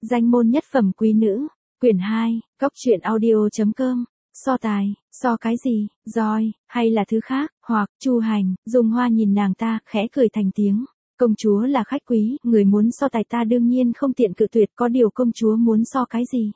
Danh môn nhất phẩm quý nữ, quyển 2, Cóc truyện audio.com, so tài, so cái gì, roi, hay là thứ khác, hoặc, Chu Hành, Dung Hoa nhìn nàng ta, khẽ cười thành tiếng. Công chúa là khách quý, người muốn so tài ta đương nhiên không tiện cự tuyệt, có điều công chúa muốn so cái gì?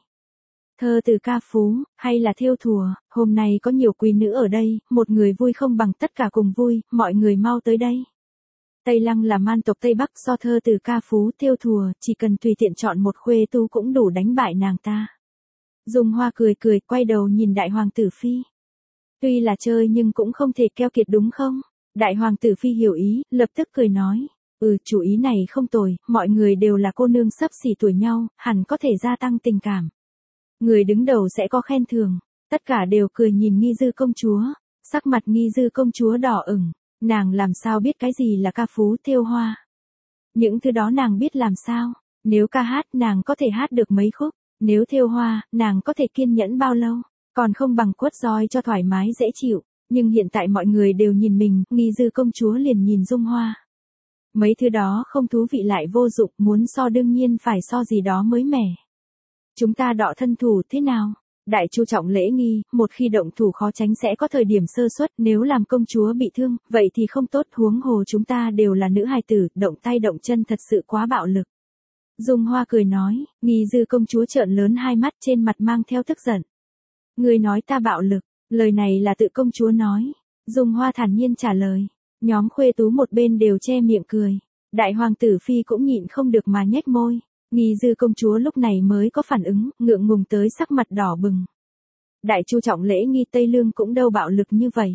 Thơ từ ca phú, hay là thêu thùa, hôm nay có nhiều quý nữ ở đây, một người vui không bằng tất cả cùng vui, mọi người mau tới đây. Tây Lăng là man tộc Tây Bắc, so thơ từ ca phú thêu thùa, chỉ cần tùy tiện chọn một khuê tu cũng đủ đánh bại nàng ta. Dung Hoa cười cười, quay đầu nhìn đại hoàng tử phi. Tuy là chơi nhưng cũng không thể keo kiệt đúng không? Đại hoàng tử phi hiểu ý, lập tức cười nói. Chủ ý này không tồi, mọi người đều là cô nương xấp xỉ tuổi nhau, hẳn có thể gia tăng tình cảm. Người đứng đầu sẽ có khen thưởng, tất cả đều cười nhìn Nghi Dư công chúa, sắc mặt Nghi Dư công chúa đỏ ửng, nàng làm sao biết cái gì là ca phú thêu hoa. Những thứ đó nàng biết làm sao, nếu ca hát nàng có thể hát được mấy khúc, nếu thêu hoa, nàng có thể kiên nhẫn bao lâu, còn không bằng quất roi cho thoải mái dễ chịu, nhưng hiện tại mọi người đều nhìn mình, Nghi Dư công chúa liền nhìn Dung Hoa. Mấy thứ đó không thú vị lại vô dụng, muốn so đương nhiên phải so gì đó mới mẻ. Chúng ta đọ thân thủ thế nào? Đại chu trọng lễ nghi, một khi động thủ khó tránh sẽ có thời điểm sơ suất, nếu làm công chúa bị thương, vậy thì không tốt, huống hồ chúng ta đều là nữ hài tử, động tay động chân thật sự quá bạo lực. Dung Hoa cười nói, Nghi Dư công chúa trợn lớn hai mắt, trên mặt mang theo tức giận. Người nói ta bạo lực, lời này là tự công chúa nói. Dung Hoa thản nhiên trả lời. Nhóm khuê tú một bên đều che miệng cười. Đại hoàng tử phi cũng nhịn không được mà nhếch môi. Nghi Dư công chúa lúc này mới có phản ứng, ngượng ngùng tới sắc mặt đỏ bừng. Đại chu trọng lễ nghi Tây Lương cũng đâu bạo lực như vậy.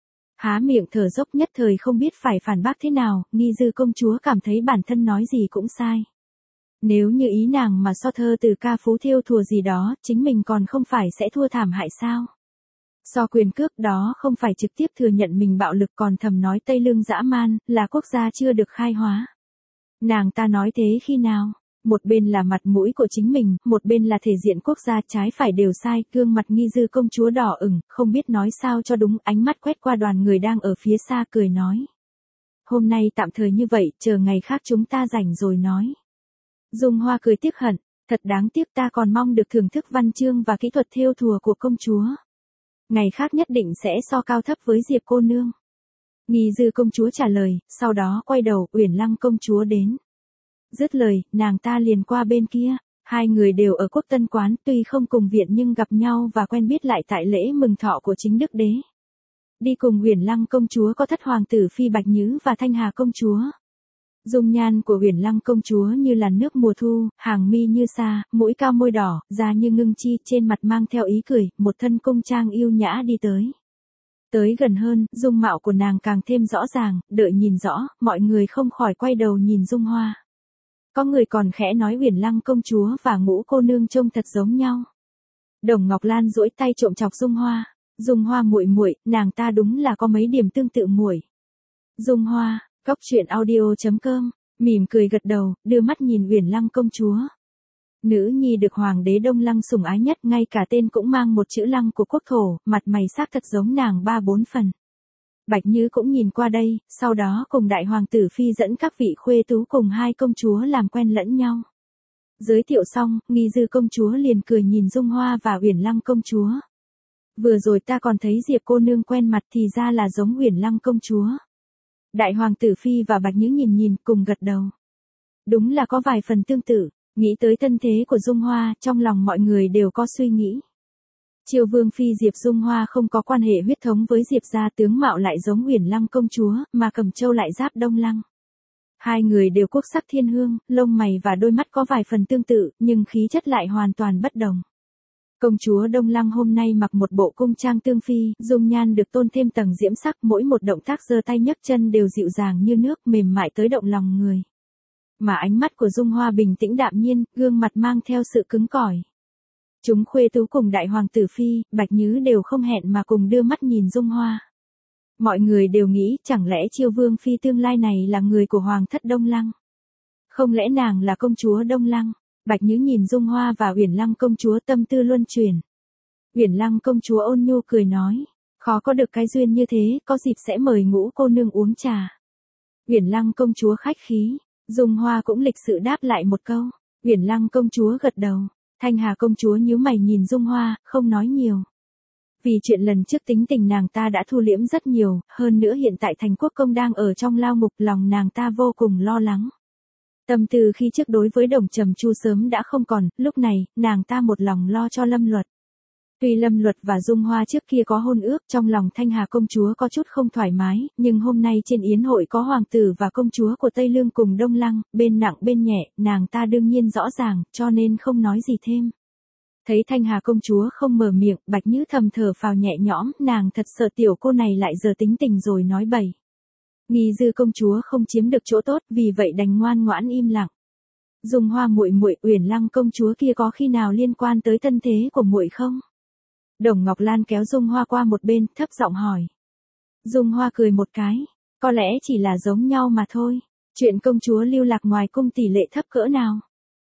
Há miệng thở dốc nhất thời không biết phải phản bác thế nào, Nghi Dư công chúa cảm thấy bản thân nói gì cũng sai. Nếu như ý nàng mà so thơ từ ca phú thêu thùa gì đó, chính mình còn không phải sẽ thua thảm hại sao? So quyền cước đó không phải trực tiếp thừa nhận mình bạo lực, còn thầm nói Tây Lương dã man, là quốc gia chưa được khai hóa. Nàng ta nói thế khi nào? Một bên là mặt mũi của chính mình, một bên là thể diện quốc gia, trái phải đều sai, gương mặt Nghi Dư công chúa đỏ ửng, không biết nói sao cho đúng, ánh mắt quét qua đoàn người đang ở phía xa cười nói. Hôm nay tạm thời như vậy, chờ ngày khác chúng ta rảnh rồi nói. Dung Hoa cười tiếc hận, thật đáng tiếc, ta còn mong được thưởng thức văn chương và kỹ thuật thêu thùa của công chúa. Ngày khác nhất định sẽ so cao thấp với Diệp cô nương. Nghi Dư công chúa trả lời, sau đó quay đầu, Uyển Lăng công chúa đến. Dứt lời, nàng ta liền qua bên kia, hai người đều ở Quốc Tân quán, tuy không cùng viện nhưng gặp nhau và quen biết lại tại lễ mừng thọ của chính đức đế. Đi cùng Uyển Lăng công chúa có thất hoàng tử phi Bạch Nhứ và Thanh Hà công chúa. Dung nhan của Uyển Lăng công chúa như làn nước mùa thu, hàng mi như sa, mũi cao môi đỏ, da như ngưng chi, trên mặt mang theo ý cười, một thân cung trang yêu nhã đi tới. Tới gần hơn, dung mạo của nàng càng thêm rõ ràng, đợi nhìn rõ, mọi người không khỏi quay đầu nhìn Dung Hoa. Có người còn khẽ nói Uyển Lăng công chúa và Ngũ cô nương trông thật giống nhau. Đồng Ngọc Lan duỗi tay trộm chọc Dung Hoa. Dung Hoa muội muội, nàng ta đúng là có mấy điểm tương tự muội. Dung Hoa, Cóc truyện audio.com, mỉm cười gật đầu, đưa mắt nhìn Uyển Lăng công chúa. Nữ nhi được hoàng đế Đông Lăng sủng ái nhất, ngay cả tên cũng mang một chữ Lăng của quốc thổ, mặt mày sắc thật giống nàng 3-4 phần. Bạch Nhứ cũng nhìn qua đây, sau đó cùng đại hoàng tử phi dẫn các vị khuê tú cùng hai công chúa làm quen lẫn nhau. Giới thiệu xong, Nghi Dư công chúa liền cười nhìn Dung Hoa và Uyển Lăng công chúa. Vừa rồi ta còn thấy Diệp cô nương quen mặt, thì ra là giống Uyển Lăng công chúa. Đại hoàng tử phi và Bạch Nhứ nhìn cùng gật đầu. Đúng là có vài phần tương tự, nghĩ tới thân thế của Dung Hoa, trong lòng mọi người đều có suy nghĩ. Triều vương phi Diệp Dung Hoa không có quan hệ huyết thống với Diệp gia, tướng mạo lại giống Uyển Lăng công chúa, mà Cẩm Châu lại giáp Đông Lăng. Hai người đều quốc sắc thiên hương, lông mày và đôi mắt có vài phần tương tự, nhưng khí chất lại hoàn toàn bất đồng. Công chúa Đông Lăng hôm nay mặc một bộ cung trang tương phi, dung nhan được tôn thêm tầng diễm sắc, mỗi một động tác giơ tay nhấc chân đều dịu dàng như nước, mềm mại tới động lòng người. Mà ánh mắt của Dung Hoa bình tĩnh đạm nhiên, gương mặt mang theo sự cứng cỏi. Chúng khuê tú cùng đại hoàng tử phi, Bạch Nhứ đều không hẹn mà cùng đưa mắt nhìn Dung Hoa. Mọi người đều nghĩ, chẳng lẽ Chiêu vương phi tương lai này là người của hoàng thất Đông Lăng? Không lẽ nàng là công chúa Đông Lăng? Bạch Nhứ nhìn Dung Hoa và Uyển Lăng công chúa, tâm tư luân chuyển. Uyển Lăng công chúa ôn nhu cười nói, khó có được cái duyên như thế, có dịp sẽ mời Ngũ cô nương uống trà. Uyển Lăng công chúa khách khí, Dung Hoa cũng lịch sự đáp lại một câu. Uyển Lăng công chúa gật đầu. Thanh Hà công chúa nhíu mày nhìn Dung Hoa, không nói nhiều. Vì chuyện lần trước tính tình nàng ta đã thu liễm rất nhiều, hơn nữa hiện tại Thành Quốc công đang ở trong lao ngục, lòng nàng ta vô cùng lo lắng. Tâm tư khi trước đối với Đồng Trầm Chu sớm đã không còn, lúc này, nàng ta một lòng lo cho Lâm Luật. Tuy Lâm Luật và Dung Hoa trước kia có hôn ước, trong lòng Thanh Hà công chúa có chút không thoải mái, nhưng hôm nay trên yến hội có hoàng tử và công chúa của Tây Lương cùng Đông Lăng, bên nặng bên nhẹ, nàng ta đương nhiên rõ ràng, cho nên không nói gì thêm. Thấy Thanh Hà công chúa không mở miệng, Bạch Nhữ thầm thở phào nhẹ nhõm, nàng thật sợ tiểu cô này lại giờ tính tình rồi nói bậy. Nghi Dư công chúa không chiếm được chỗ tốt, vì vậy đành ngoan ngoãn im lặng. Dung Hoa muội muội, Uyển Lăng công chúa kia có khi nào liên quan tới thân thế của muội không? Đồng Ngọc Lan kéo Dung Hoa qua một bên, thấp giọng hỏi. Dung Hoa cười một cái, có lẽ chỉ là giống nhau mà thôi. Chuyện công chúa lưu lạc ngoài cung tỷ lệ thấp cỡ nào?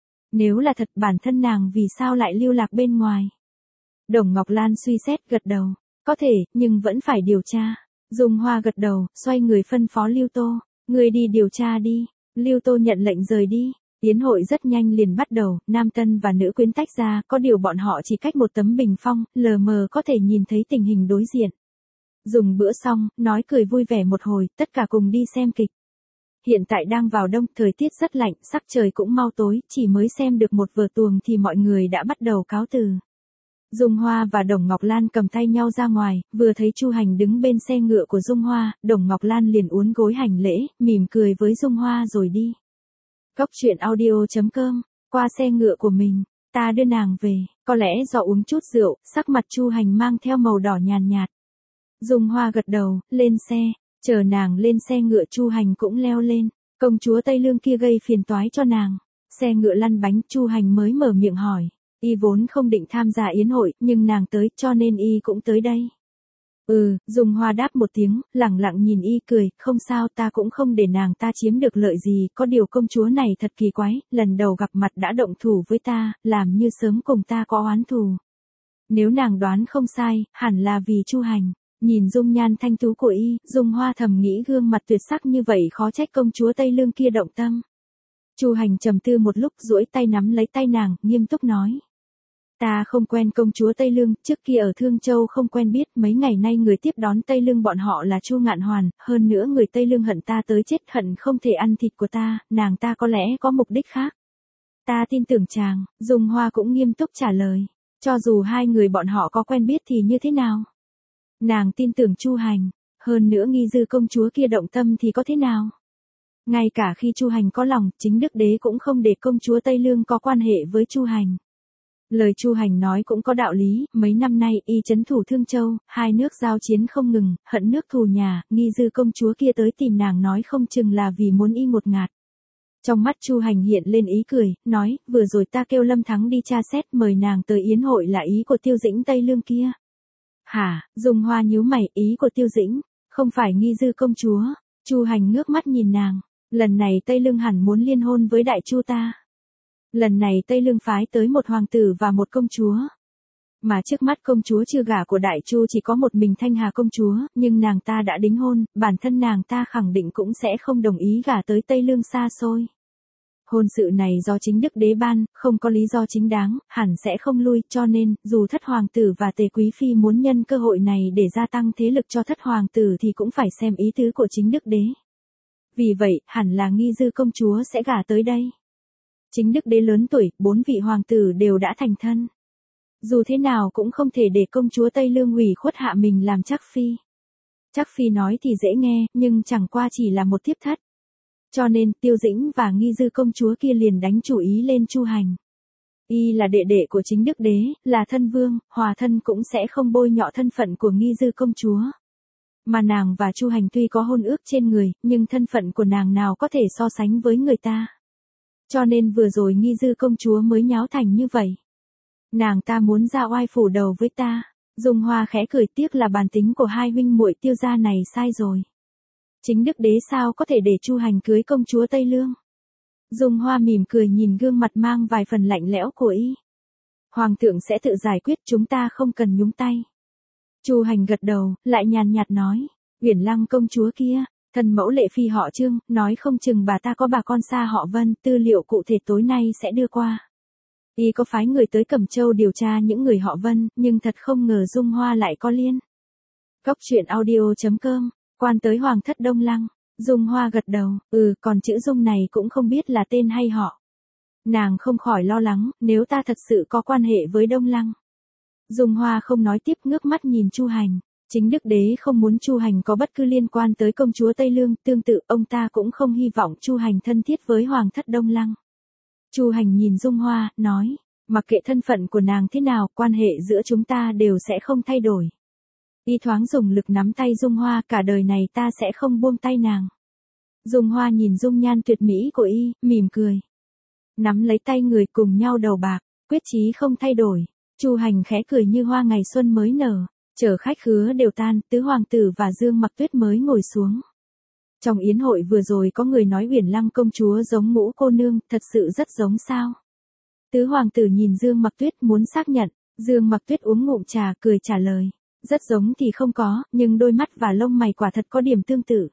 Nếu là thật, bản thân nàng vì sao lại lưu lạc bên ngoài? Đồng Ngọc Lan suy xét gật đầu. Có thể, nhưng vẫn phải điều tra. Dung Hoa gật đầu, xoay người phân phó Lưu Tô. Người đi điều tra đi. Lưu Tô nhận lệnh rời đi. Yến hội rất nhanh liền bắt đầu, nam tân và nữ quyến tách ra, có điều bọn họ chỉ cách một tấm bình phong, lờ mờ có thể nhìn thấy tình hình đối diện. Dùng bữa xong, nói cười vui vẻ một hồi, tất cả cùng đi xem kịch. Hiện tại đang vào đông, thời tiết rất lạnh, sắc trời cũng mau tối, chỉ mới xem được một vở tuồng thì mọi người đã bắt đầu cáo từ. Dung Hoa và Đồng Ngọc Lan cầm tay nhau ra ngoài, vừa thấy Chu Hành đứng bên xe ngựa của Dung Hoa, Đồng Ngọc Lan liền uốn gối hành lễ, mỉm cười với Dung Hoa rồi đi. Góc truyện audio.com, qua xe ngựa của mình, ta đưa nàng về, có lẽ do uống chút rượu, sắc mặt Chu Hành mang theo màu đỏ nhàn nhạt. Dung Hoa gật đầu, lên xe, chờ nàng lên xe ngựa Chu Hành cũng leo lên, công chúa Tây Lương kia gây phiền toái cho nàng. Xe ngựa lăn bánh, Chu Hành mới mở miệng hỏi, y vốn không định tham gia yến hội, nhưng nàng tới, cho nên y cũng tới đây. Dung Hoa đáp một tiếng, lẳng lặng nhìn y cười, không sao, ta cũng không để nàng ta chiếm được lợi gì, có điều công chúa này thật kỳ quái, lần đầu gặp mặt đã động thủ với ta, làm như sớm cùng ta có oán thù. Nếu nàng đoán không sai, hẳn là vì Chu Hành. Nhìn dung nhan thanh tú của y, Dung Hoa thầm nghĩ gương mặt tuyệt sắc như vậy khó trách công chúa Tây Lương kia động tâm. Chu Hành trầm tư một lúc, duỗi tay nắm lấy tay nàng, nghiêm túc nói. Ta không quen công chúa Tây Lương, trước kia ở Thương Châu không quen biết, mấy ngày nay người tiếp đón Tây Lương bọn họ là Chu Ngạn Hoàn, hơn nữa người Tây Lương hận ta tới chết, hận không thể ăn thịt của ta, nàng ta có lẽ có mục đích khác. Ta tin tưởng chàng, Dung Hoa cũng nghiêm túc trả lời. Cho dù hai người bọn họ có quen biết thì như thế nào? Nàng tin tưởng Chu Hành, hơn nữa Nghi Dư công chúa kia động tâm thì có thế nào? Ngay cả khi Chu Hành có lòng, chính Đức Đế cũng không để công chúa Tây Lương có quan hệ với Chu Hành. Lời Chu Hành nói cũng có đạo lý, mấy năm nay y trấn thủ Thương Châu, hai nước giao chiến không ngừng, hận nước thù nhà, Nghi Dư công chúa kia tới tìm nàng nói không chừng là vì muốn y ngột ngạt. Trong mắt Chu Hành hiện lên ý cười, nói, vừa rồi ta kêu Lâm Thắng đi tra xét mời nàng tới yến hội là ý của Tiêu Dĩnh Tây Lương kia. Hả? Dung Hoa nhíu mày, ý của Tiêu Dĩnh, không phải Nghi Dư công chúa. Chu Hành ngước mắt nhìn nàng, lần này Tây Lương hẳn muốn liên hôn với Đại Chu ta. Lần này Tây Lương phái tới một hoàng tử và một công chúa. Mà trước mắt công chúa chưa gả của Đại Chu chỉ có một mình Thanh Hà công chúa, nhưng nàng ta đã đính hôn, bản thân nàng ta khẳng định cũng sẽ không đồng ý gả tới Tây Lương xa xôi. Hôn sự này do chính Đức Đế ban, không có lý do chính đáng, hẳn sẽ không lui, cho nên, dù thất hoàng tử và tề quý phi muốn nhân cơ hội này để gia tăng thế lực cho thất hoàng tử thì cũng phải xem ý tứ của chính Đức Đế. Vì vậy, hẳn là Nghi Dư công chúa sẽ gả tới đây. Chính Đức Đế lớn tuổi, 4 vị hoàng tử đều đã thành thân. Dù thế nào cũng không thể để công chúa Tây Lương ủy khuất hạ mình làm Trác phi. Trác phi nói thì dễ nghe, nhưng chẳng qua chỉ là một thiếp thất. Cho nên, Tiêu Dĩnh và Nghi Dư công chúa kia liền đánh chủ ý lên Chu Hành. Y là đệ đệ của chính Đức Đế, là thân vương, hòa thân cũng sẽ không bôi nhọ thân phận của Nghi Dư công chúa. Mà nàng và Chu Hành tuy có hôn ước trên người, nhưng thân phận của nàng nào có thể so sánh với người ta. Cho nên vừa rồi Nghi Dư công chúa mới nháo thành như vậy. Nàng ta muốn ra oai phủ đầu với ta. Dung Hoa khẽ cười, tiếc là bản tính của hai huynh muội Tiêu gia này sai rồi. Chính Đức Đế sao có thể để Chu Hành cưới công chúa Tây Lương? Dung Hoa mỉm cười nhìn gương mặt mang vài phần lạnh lẽo của y. Hoàng thượng sẽ tự giải quyết, chúng ta không cần nhúng tay. Chu Hành gật đầu, lại nhàn nhạt nói, Uyển Lăng công chúa kia, Thân mẫu Lệ Phi họ Trương, nói không chừng bà ta có bà con xa họ Vân, tư liệu cụ thể tối nay sẽ đưa qua. Y có phái người tới Cẩm Châu điều tra những người họ Vân, nhưng thật không ngờ Dung Hoa lại có liên. Cóc truyện audio.com, quan tới Hoàng thất Đông Lăng. Dung Hoa gật đầu, còn chữ Dung này cũng không biết là tên hay họ. Nàng không khỏi lo lắng, nếu ta thật sự có quan hệ với Đông Lăng. Dung Hoa không nói tiếp, ngước mắt nhìn Chu Hành. Chính Đức Đế không muốn Chu Hành có bất cứ liên quan tới công chúa Tây Lương, tương tự ông ta cũng không hy vọng Chu Hành thân thiết với Hoàng thất Đông Lăng. Chu Hành nhìn Dung Hoa, nói, mặc kệ thân phận của nàng thế nào, quan hệ giữa chúng ta đều sẽ không thay đổi. Y thoáng dùng lực nắm tay Dung Hoa, cả đời này ta sẽ không buông tay nàng. Dung Hoa nhìn dung nhan tuyệt mỹ của Y, mỉm cười. Nắm lấy tay người cùng nhau đầu bạc, quyết chí không thay đổi. Chu Hành khẽ cười như hoa ngày xuân mới nở. Chờ khách khứa đều tan, tứ hoàng tử và Dương Mặc Tuyết mới ngồi xuống. Trong yến hội vừa rồi có người nói Uyển Lăng công chúa giống Ngũ cô nương, thật sự rất giống sao? Tứ hoàng tử nhìn Dương Mặc Tuyết muốn xác nhận, Dương Mặc Tuyết uống ngụm trà cười trả lời. Rất giống thì không có, nhưng đôi mắt và lông mày quả thật có điểm tương tự.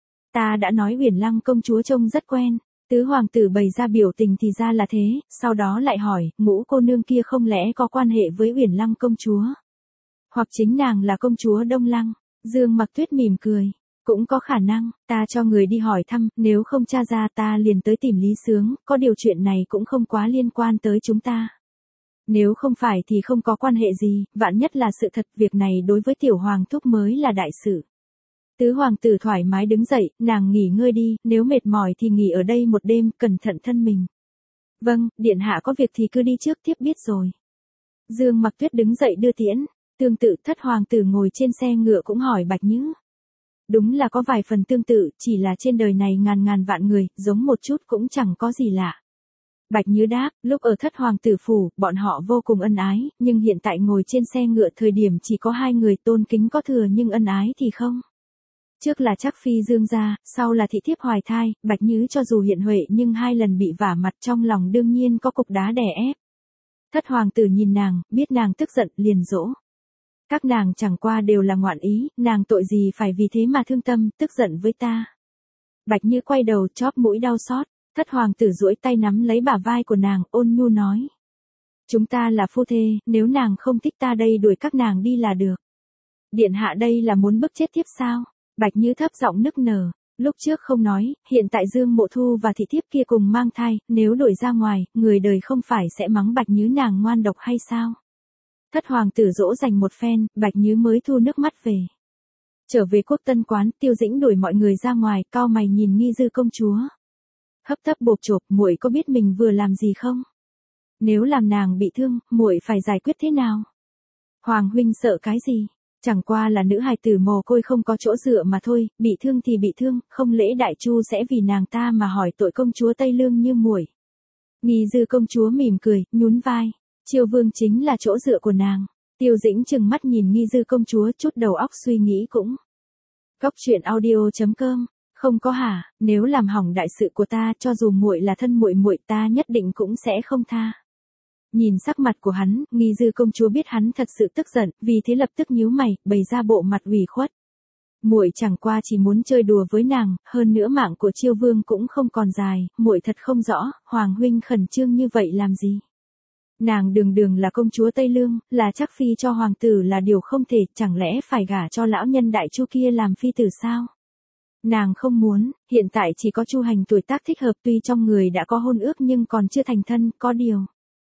Ta đã nói Uyển Lăng công chúa trông rất quen. Tứ hoàng tử bày ra biểu tình thì ra là thế, sau đó lại hỏi, Ngũ cô nương kia không lẽ có quan hệ với Uyển Lăng công chúa? Hoặc chính nàng là công chúa Đông Lăng? Dương Mặc Tuyết mỉm cười. Cũng có khả năng, ta cho người đi hỏi thăm, nếu không tra ra ta liền tới tìm Lý Sướng, có điều chuyện này cũng không quá liên quan tới chúng ta. Nếu không phải thì không có quan hệ gì, vạn nhất là sự thật, việc này đối với tiểu hoàng thúc mới là đại sự. Tứ hoàng tử thoải mái đứng dậy, nàng nghỉ ngơi đi, nếu mệt mỏi thì nghỉ ở đây một đêm, cẩn thận thân mình. Vâng, điện hạ có việc thì cứ đi trước, tiếp biết rồi. Dương Mặc Tuyết đứng dậy đưa tiễn. Tương tự thất hoàng tử ngồi trên xe ngựa cũng hỏi Bạch Nhứ. Đúng là có vài phần tương tự, chỉ là trên đời này ngàn ngàn vạn người, giống một chút cũng chẳng có gì lạ. Bạch Nhứ đáp, lúc ở thất hoàng tử phủ, bọn họ vô cùng ân ái, nhưng hiện tại ngồi trên xe ngựa thời điểm chỉ có hai người, tôn kính có thừa nhưng ân ái thì không. Trước là Trác Phi Dương gia, sau là thị thiếp hoài thai, Bạch Nhứ cho dù hiện huệ nhưng hai lần bị vả mặt trong lòng đương nhiên có cục đá đè ép. Thất hoàng tử nhìn nàng, biết nàng tức giận, liền dỗ. Các nàng chẳng qua đều là ngoạn ý, nàng tội gì phải vì thế mà thương tâm, tức giận với ta. Bạch Nhứ quay đầu chóp mũi đau xót, thất hoàng tử duỗi tay nắm lấy bả vai của nàng, ôn nhu nói. Chúng ta là phu thê, nếu nàng không thích ta đây đuổi các nàng đi là được. Điện hạ đây là muốn bức chết tiếp sao? Bạch Nhứ thấp giọng nức nở, lúc trước không nói, hiện tại Dương Mộ Thu và thị thiếp kia cùng mang thai, nếu đuổi ra ngoài, người đời không phải sẽ mắng Bạch Nhứ nàng ngoan độc hay sao? Thất hoàng tử dỗ dành một phen, Bạch Nhứ mới thu nước mắt về. Trở về Quốc Tân quán, Tiêu Dĩnh đuổi mọi người ra ngoài, cau mày nhìn Nghi Dư công chúa. Hấp tấp bộp chộp, muội có biết mình vừa làm gì không? Nếu làm nàng bị thương, muội phải giải quyết thế nào? Hoàng huynh sợ cái gì? Chẳng qua là nữ hài tử mồ côi không có chỗ dựa mà thôi, bị thương thì bị thương, không lẽ Đại Chu sẽ vì nàng ta mà hỏi tội công chúa Tây Lương như muội? Nghi Dư công chúa mỉm cười, nhún vai. Chiêu vương chính là chỗ dựa của nàng. Tiêu Dĩnh trừng mắt nhìn Nghi Dư công chúa, chút đầu óc suy nghĩ cũng. Cóc truyện audio.com, không có hả, nếu làm hỏng đại sự của ta, cho dù muội là thân muội muội ta nhất định cũng sẽ không tha. Nhìn sắc mặt của hắn, Nghi Dư công chúa biết hắn thật sự tức giận, vì thế lập tức nhíu mày, bày ra bộ mặt ủy khuất. Muội chẳng qua chỉ muốn chơi đùa với nàng, hơn nữa mạng của Chiêu vương cũng không còn dài, muội thật không rõ, hoàng huynh khẩn trương như vậy làm gì? Nàng đường đường là công chúa Tây Lương, là Trác Phi cho hoàng tử là điều không thể, chẳng lẽ phải gả cho lão nhân Đại Chu kia làm phi tử sao? Nàng không muốn, hiện tại chỉ có Chu Hành tuổi tác thích hợp, tuy trong người đã có hôn ước nhưng còn chưa thành thân, có điều.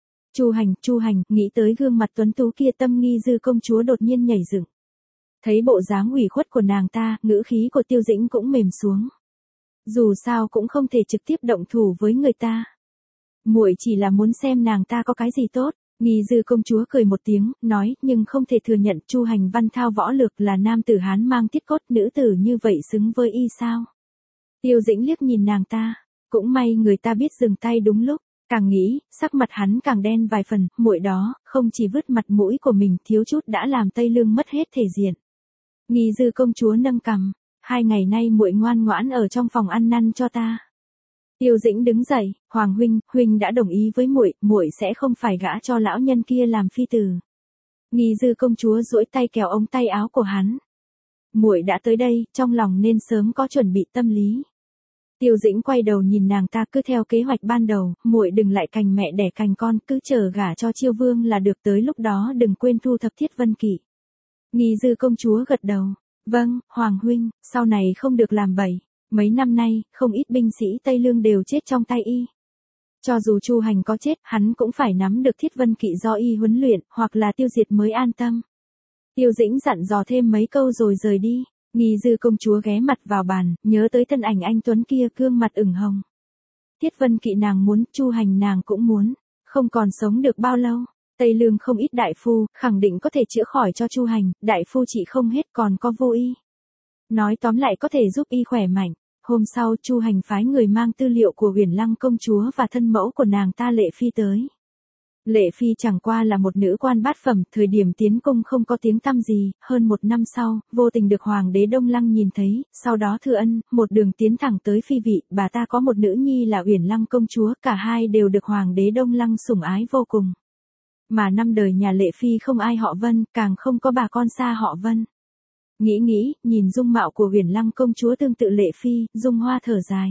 Chu Hành, nghĩ tới gương mặt tuấn tú kia, tâm Nghi Dư công chúa đột nhiên nhảy dựng. Thấy bộ dáng ủy khuất của nàng ta, ngữ khí của Tiêu Dĩnh cũng mềm xuống. Dù sao cũng không thể trực tiếp động thủ với người ta. Muội chỉ là muốn xem nàng ta có cái gì tốt. Nghi Dư công chúa cười một tiếng, nói, nhưng không thể thừa nhận Chu Hành văn thao võ lược, là nam tử Hán mang tiết cốt, nữ tử như vậy xứng với y sao? Tiêu Dĩnh liếc nhìn nàng ta, cũng may người ta biết dừng tay đúng lúc, càng nghĩ, sắc mặt hắn càng đen vài phần, muội đó, không chỉ vứt mặt mũi của mình, thiếu chút đã làm Tây Lương mất hết thể diện. Nghi Dư công chúa nâng cằm, 2 ngày nay muội ngoan ngoãn ở trong phòng ăn năn cho ta. Tiêu Dĩnh đứng dậy, Hoàng huynh đã đồng ý với muội, muội sẽ không phải gả cho lão nhân kia làm phi tử. Nghi Dư công chúa duỗi tay kéo ống tay áo của hắn. muội đã tới đây, trong lòng nên sớm có chuẩn bị tâm lý. Tiêu Dĩnh quay đầu nhìn nàng ta, cứ theo kế hoạch ban đầu, muội đừng lại cành mẹ đẻ cành con, cứ chờ gả cho Chiêu Vương là được, tới lúc đó đừng quên thu thập Thiết Vân Kỵ. Nghi Dư công chúa gật đầu, vâng, Hoàng huynh, sau này không được làm bậy. Mấy năm nay, không ít binh sĩ Tây Lương đều chết trong tay y. Cho dù Chu Hành có chết, hắn cũng phải nắm được Thiết Vân Kỵ do y huấn luyện, hoặc là tiêu diệt mới an tâm. Tiêu Dĩnh dặn dò thêm mấy câu rồi rời đi. Nghi Dư công chúa ghé mặt vào bàn, nhớ tới thân ảnh anh tuấn kia, gương mặt ửng hồng. Thiết Vân Kỵ nàng muốn, Chu Hành nàng cũng muốn, không còn sống được bao lâu. Tây Lương không ít đại phu, khẳng định có thể chữa khỏi cho Chu Hành, đại phu trị không hết còn có vô y. Nói tóm lại có thể giúp y khỏe mạnh. Hôm sau Chu Hành phái người mang tư liệu của Uyển Lăng công chúa và thân mẫu của nàng ta Lệ Phi tới. Lệ Phi chẳng qua là một nữ quan bát phẩm, thời điểm tiến cung không có tiếng tăm gì, hơn một năm sau, vô tình được Hoàng đế Đông Lăng nhìn thấy, sau đó thư ân, một đường tiến thẳng tới phi vị, bà ta có một nữ nhi là Uyển Lăng công chúa, cả hai đều được Hoàng đế Đông Lăng sủng ái vô cùng. Mà năm đời nhà Lệ Phi không ai họ Vân, càng không có bà con xa họ Vân. Nghĩ, nhìn dung mạo của Uyển Lăng công chúa tương tự Lệ Phi, Dung Hoa thở dài.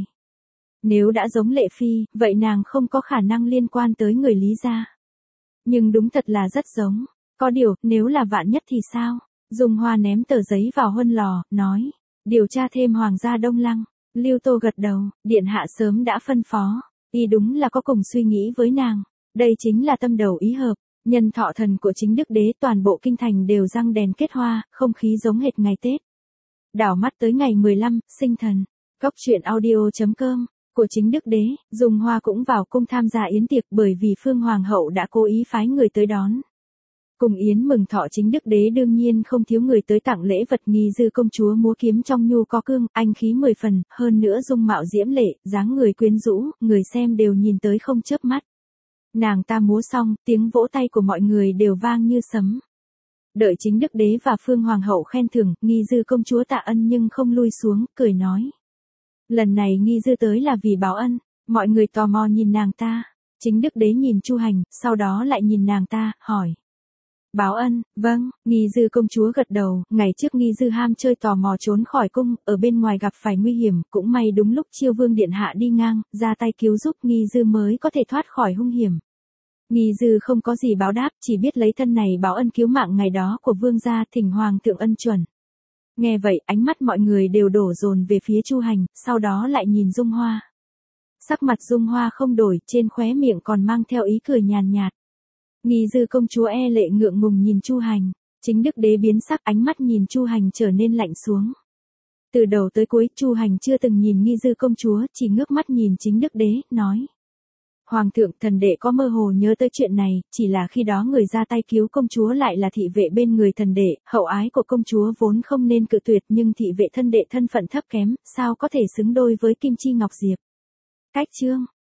Nếu đã giống Lệ Phi, vậy nàng không có khả năng liên quan tới người Lý gia. Nhưng đúng thật là rất giống. Có điều, nếu là vạn nhất thì sao? Dung Hoa ném tờ giấy vào huân lò, nói. Điều tra thêm Hoàng gia Đông Lăng. Lưu Tô gật đầu, điện hạ sớm đã phân phó. Y đúng là có cùng suy nghĩ với nàng. Đây chính là tâm đầu ý hợp. Nhân thọ thần của chính đức đế, toàn bộ kinh thành đều răng đèn kết hoa, không khí giống hệt ngày Tết. Đảo mắt tới ngày 15, sinh thần. Cốc truyện audio.com của chính đức đế, Dung Hoa cũng vào cung tham gia yến tiệc, bởi vì Phương Hoàng hậu đã cố ý phái người tới đón. Cùng yến mừng thọ chính đức đế đương nhiên không thiếu người tới tặng lễ vật. Nghi Dư công chúa múa kiếm trong nhu có cương, anh khí 10 phần, hơn nữa dung mạo diễm lệ, dáng người quyến rũ, người xem đều nhìn tới không chớp mắt. Nàng ta múa xong, tiếng vỗ tay của mọi người đều vang như sấm. Đợi chính đức đế và Phương Hoàng hậu khen thưởng, Nghi Dư công chúa tạ ân nhưng không lui xuống, cười nói. Lần này Nghi Dư tới là vì báo ân. Mọi người tò mò nhìn nàng ta. Chính đức đế nhìn Chu Hành, sau đó lại nhìn nàng ta, hỏi. Báo ân, vâng, Nghi Dư công chúa gật đầu. Ngày trước Nghi Dư ham chơi tò mò trốn khỏi cung, ở bên ngoài gặp phải nguy hiểm, cũng may đúng lúc Chiêu Vương điện hạ đi ngang, ra tay cứu giúp, Nghi Dư mới có thể thoát khỏi hung hiểm. Nghi Dư không có gì báo đáp, chỉ biết lấy thân này báo ân cứu mạng ngày đó của vương gia, thỉnh hoàng thượng ân chuẩn. Nghe vậy, ánh mắt mọi người đều đổ dồn về phía Chu Hành, sau đó lại nhìn Dung Hoa. Sắc mặt Dung Hoa không đổi, trên khóe miệng còn mang theo ý cười nhàn nhạt. Nghi Dư công chúa e lệ ngượng ngùng nhìn Chu Hành, chính đức đế biến sắc, ánh mắt nhìn Chu Hành trở nên lạnh xuống. Từ đầu tới cuối, Chu Hành chưa từng nhìn Nghi Dư công chúa, chỉ ngước mắt nhìn chính đức đế, nói. Hoàng thượng, thần đệ có mơ hồ nhớ tới chuyện này, chỉ là khi đó người ra tay cứu công chúa lại là thị vệ bên người thần đệ, hậu ái của công chúa vốn không nên cự tuyệt, nhưng thị vệ thân đệ thân phận thấp kém, sao có thể xứng đôi với Kim Chi Ngọc Diệp. Cách chương